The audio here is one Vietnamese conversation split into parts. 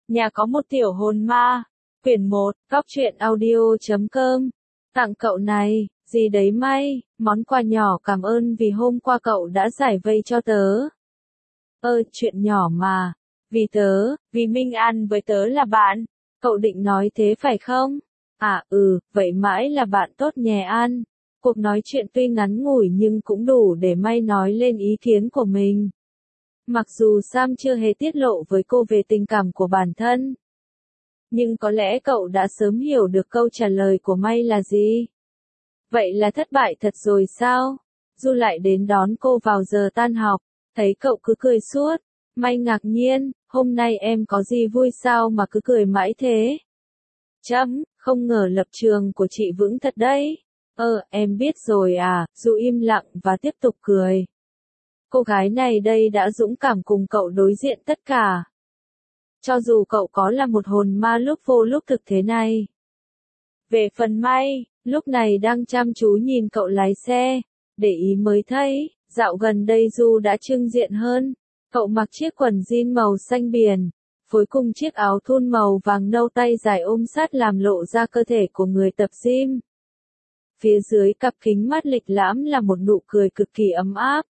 Nhà có một tiểu hồn ma. Quyển 1, Góc truyện audio.com. Tặng cậu này, gì đấy May, món quà nhỏ cảm ơn vì hôm qua cậu đã giải vây cho tớ. Chuyện nhỏ mà. Vì Minh An với tớ là bạn. Cậu định nói thế phải không? Vậy mãi là bạn tốt nhé An. Cuộc nói chuyện tuy ngắn ngủi nhưng cũng đủ để May nói lên ý kiến của mình. Mặc dù Sam chưa hề tiết lộ với cô về tình cảm của bản thân. Nhưng có lẽ cậu đã sớm hiểu được câu trả lời của May là gì. Vậy là thất bại thật rồi sao? Du lại đến đón cô vào giờ tan học, thấy cậu cứ cười suốt. May ngạc nhiên, hôm nay em có gì vui sao mà cứ cười mãi thế? Không ngờ lập trường của chị vững thật đấy. Em biết rồi à, Du im lặng và tiếp tục cười. Cô gái này đây đã dũng cảm cùng cậu đối diện tất cả. Cho dù cậu có là một hồn ma lúc vô lúc thực thế này. Về phần May, lúc này đang chăm chú nhìn cậu lái xe, để ý mới thấy, dạo gần đây Du đã trưng diện hơn. Cậu mặc chiếc quần jean màu xanh biển, phối cùng chiếc áo thun màu vàng nâu tay dài ôm sát làm lộ ra cơ thể của người tập gym. Phía dưới cặp kính mắt lịch lãm là một nụ cười cực kỳ ấm áp.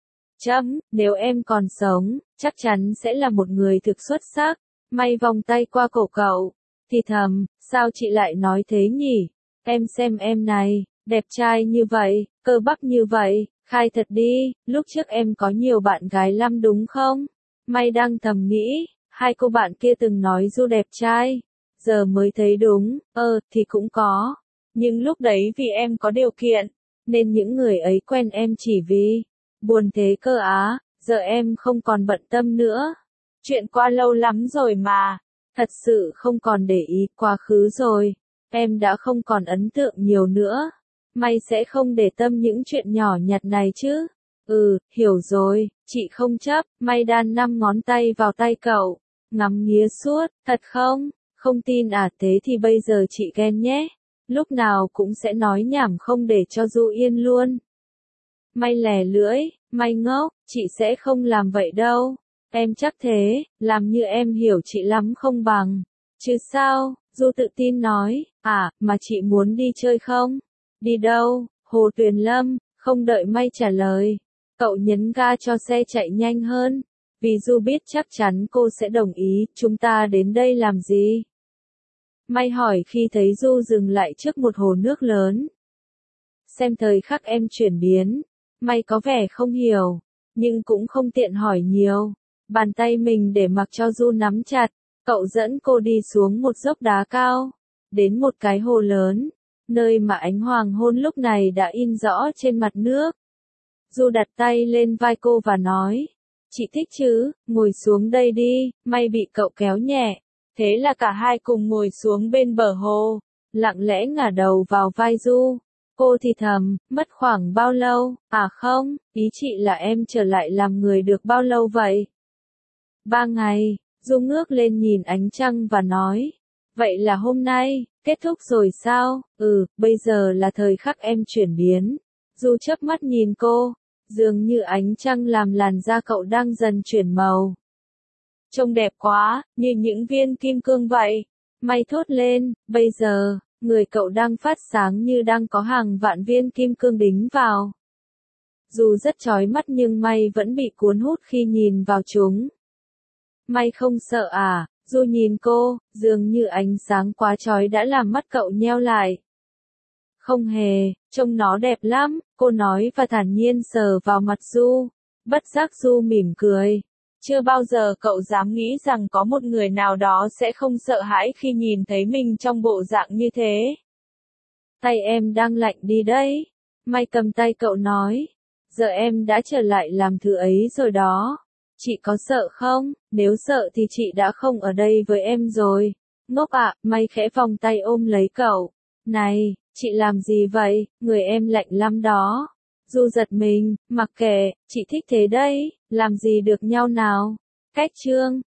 Nếu em còn sống, chắc chắn sẽ là một người thực xuất sắc. May vòng tay qua cổ cậu, thì thầm, sao chị lại nói thế nhỉ? Em xem em này, đẹp trai như vậy, cơ bắp như vậy, khai thật đi, lúc trước em có nhiều bạn gái lắm đúng không? May đang thầm nghĩ, hai cô bạn kia từng nói Du đẹp trai, giờ mới thấy đúng, thì cũng có. Nhưng lúc đấy vì em có điều kiện, nên những người ấy quen em chỉ vì buồn thế cơ á, giờ em không còn bận tâm nữa. Chuyện qua lâu lắm rồi mà, thật sự không còn để ý quá khứ rồi, em đã không còn ấn tượng nhiều nữa. May sẽ không để tâm những chuyện nhỏ nhặt này chứ. Hiểu rồi, chị không chấp. May đan 5 ngón tay vào tay cậu, ngắm nghía suốt, thật không? Không tin à, thế thì bây giờ chị ghen nhé. Lúc nào cũng sẽ nói nhảm không để cho Du yên luôn. May lè lưỡi, May ngốc, chị sẽ không làm vậy đâu. Em chắc thế, làm như em hiểu chị lắm không bằng. Chứ sao, Du tự tin nói, mà chị muốn đi chơi không? Đi đâu? Hồ Tuyền Lâm, không đợi May trả lời. Cậu nhấn ga cho xe chạy nhanh hơn. Vì Du biết chắc chắn cô sẽ đồng ý, chúng ta đến đây làm gì? May hỏi khi thấy Du dừng lại trước một hồ nước lớn. Xem thời khắc em chuyển biến. May có vẻ không hiểu, nhưng cũng không tiện hỏi nhiều. Bàn tay mình để mặc cho Du nắm chặt, cậu dẫn cô đi xuống một dốc đá cao, đến một cái hồ lớn, nơi mà ánh hoàng hôn lúc này đã in rõ trên mặt nước. Du đặt tay lên vai cô và nói, chị thích chứ, ngồi xuống đây đi. May bị cậu kéo nhẹ, thế là cả hai cùng ngồi xuống bên bờ hồ, lặng lẽ ngả đầu vào vai Du. Cô thì thầm, mất khoảng bao lâu? Không, ý chị là em trở lại làm người được bao lâu vậy? 3 ngày, Du ngước lên nhìn ánh trăng và nói, vậy là hôm nay, kết thúc rồi sao? Bây giờ là thời khắc em chuyển biến. Du chớp mắt nhìn cô, dường như ánh trăng làm làn da cậu đang dần chuyển màu. Trông đẹp quá, như những viên kim cương vậy. May thốt lên, bây giờ, người cậu đang phát sáng như đang có hàng vạn viên kim cương đính vào. Dù rất chói mắt nhưng May vẫn bị cuốn hút khi nhìn vào chúng. May không sợ à? Du nhìn cô, dường như ánh sáng quá chói đã làm mắt cậu nheo lại. Không hề, trông nó đẹp lắm, cô nói và thản nhiên sờ vào mặt Du. Bất giác Du mỉm cười. Chưa bao giờ cậu dám nghĩ rằng có một người nào đó sẽ không sợ hãi khi nhìn thấy mình trong bộ dạng như thế. Tay em đang lạnh đi đấy. May cầm tay cậu nói. Giờ em đã trở lại làm thứ ấy rồi đó. Chị có sợ không? Nếu sợ thì chị đã không ở đây với em rồi. Ngốc ạ, May khẽ vòng tay ôm lấy cậu. Này, chị làm gì vậy? Người em lạnh lắm đó. Du giật mình, mặc kệ, chị thích thế đấy, làm gì được nhau nào. Cách chương